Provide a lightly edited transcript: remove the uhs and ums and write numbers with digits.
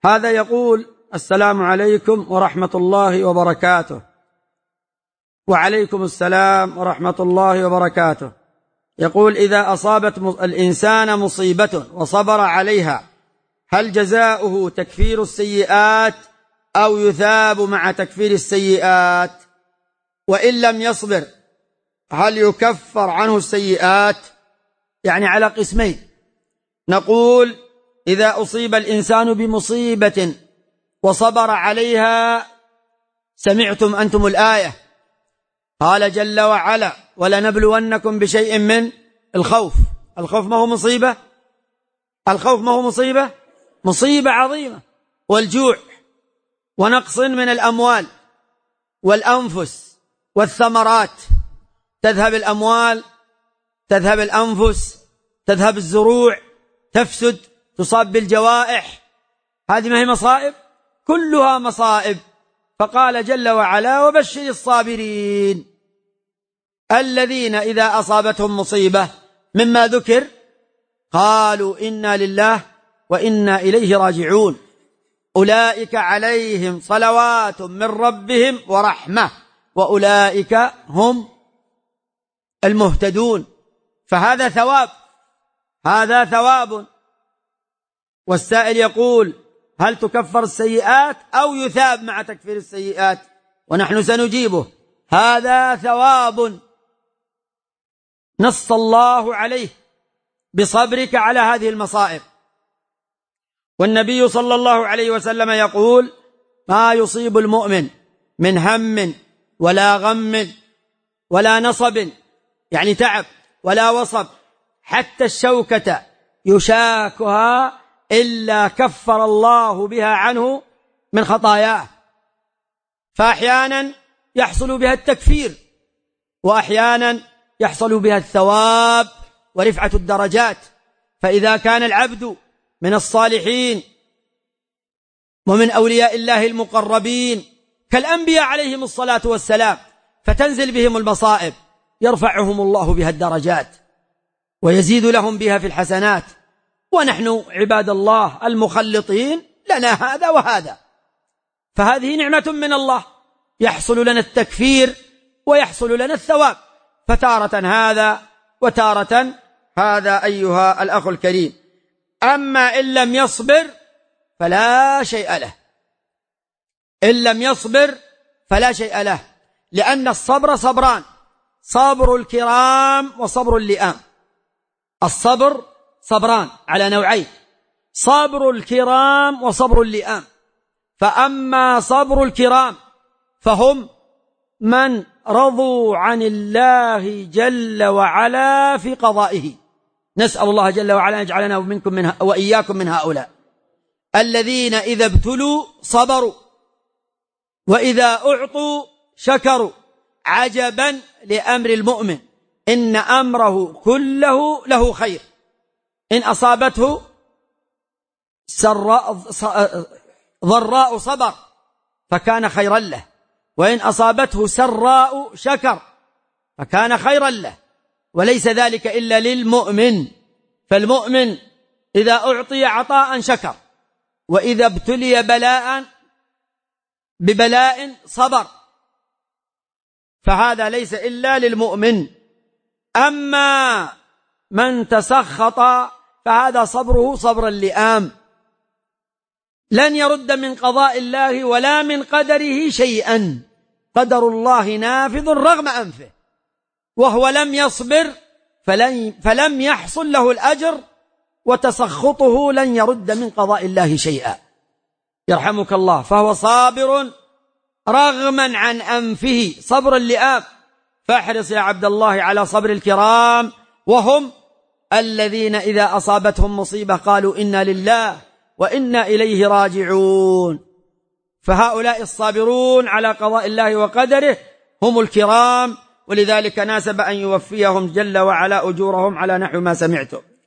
هذا يقول: السلام عليكم ورحمة الله وبركاته. وعليكم السلام ورحمة الله وبركاته. يقول: إذا أصابت الإنسان مصيبة وصبر عليها هل جزاؤه تكفير السيئات أو يثاب مع تكفير السيئات؟ وإن لم يصبر هل يكفر عنه السيئات؟ يعني على قسمين. نقول: إذا أصيب الإنسان بمصيبة وصبر عليها، سمعتم أنتم الآية، قال جل وعلا: ولنبلونكم بشيء من الخوف. الخوف ما هو مصيبة؟ الخوف ما هو مصيبة؟ مصيبة عظيمة. والجوع، ونقص من الأموال والأنفس والثمرات. تذهب الأموال، تذهب الأنفس، تذهب الزروع، تفسد، تصاب بالجوائح. هذه ما هي مصائب؟ كلها مصائب. فقال جل وعلا: وبشر الصابرين الذين إذا أصابتهم مصيبة مما ذكر قالوا إنا لله وإنا إليه راجعون أولئك عليهم صلوات من ربهم ورحمة وأولئك هم المهتدون. فهذا ثواب، هذا ثواب. والسائل يقول: هل تكفر السيئات أو يثاب مع تكفير السيئات؟ ونحن سنجيبه: هذا ثواب نص الله عليه بصبرك على هذه المصائب. والنبي صلى الله عليه وسلم يقول: ما يصيب المؤمن من هم ولا غم ولا نصب، يعني تعب، ولا وصب، حتى الشوكة يشاكها إلا كفر الله بها عنه من خطاياه. فأحيانا يحصل بها التكفير، وأحيانا يحصل بها الثواب ورفعة الدرجات. فإذا كان العبد من الصالحين ومن أولياء الله المقربين كالأنبياء عليهم الصلاة والسلام، فتنزل بهم المصائب، يرفعهم الله بها الدرجات ويزيد لهم بها في الحسنات. ونحن عباد الله المخلطين لنا هذا وهذا، فهذه نعمة من الله، يحصل لنا التكفير ويحصل لنا الثواب، فتارة هذا وتارة هذا أيها الأخ الكريم. أما إن لم يصبر فلا شيء له، إن لم يصبر فلا شيء له، لأن الصبر صبران: صبر الكرام وصبر اللئام. الصبر صبران على نوعين: صبر الكرام وصبر اللئام. فأما صبر الكرام فهم من رضوا عن الله جل وعلا في قضائه. نسأل الله جل وعلا يجعلنا ومنكم وإياكم من هؤلاء الذين إذا ابتلوا صبروا، وإذا أعطوا شكروا. عجبا لأمر المؤمن، إن أمره كله له خير، إن أصابته ضراء صبر فكان خيرا له، وإن أصابته سراء شكر فكان خيرا له. وليس ذلك إلا للمؤمن. فالمؤمن إذا أعطي عطاء شكر، وإذا ابتلي ببلاء صبر، فهذا ليس إلا للمؤمن. أما من تسخط فهذا صبره صبر اللئام، لن يرد من قضاء الله ولا من قدره شيئا. قدر الله نافذ رغم أنفه، وهو لم يصبر فلم يحصل له الأجر، وتسخطه لن يرد من قضاء الله شيئا. يرحمك الله. فهو صابر رغما عن أنفه، صبر اللئام. فاحرص يا عبد الله على صبر الكرام، وهم الذين إذا أصابتهم مصيبة قالوا إنا لله وإنا إليه راجعون. فهؤلاء الصابرون على قضاء الله وقدره هم الكرام، ولذلك ناسب أن يوفيهم جل وعلا أجورهم على نحو ما سمعتم.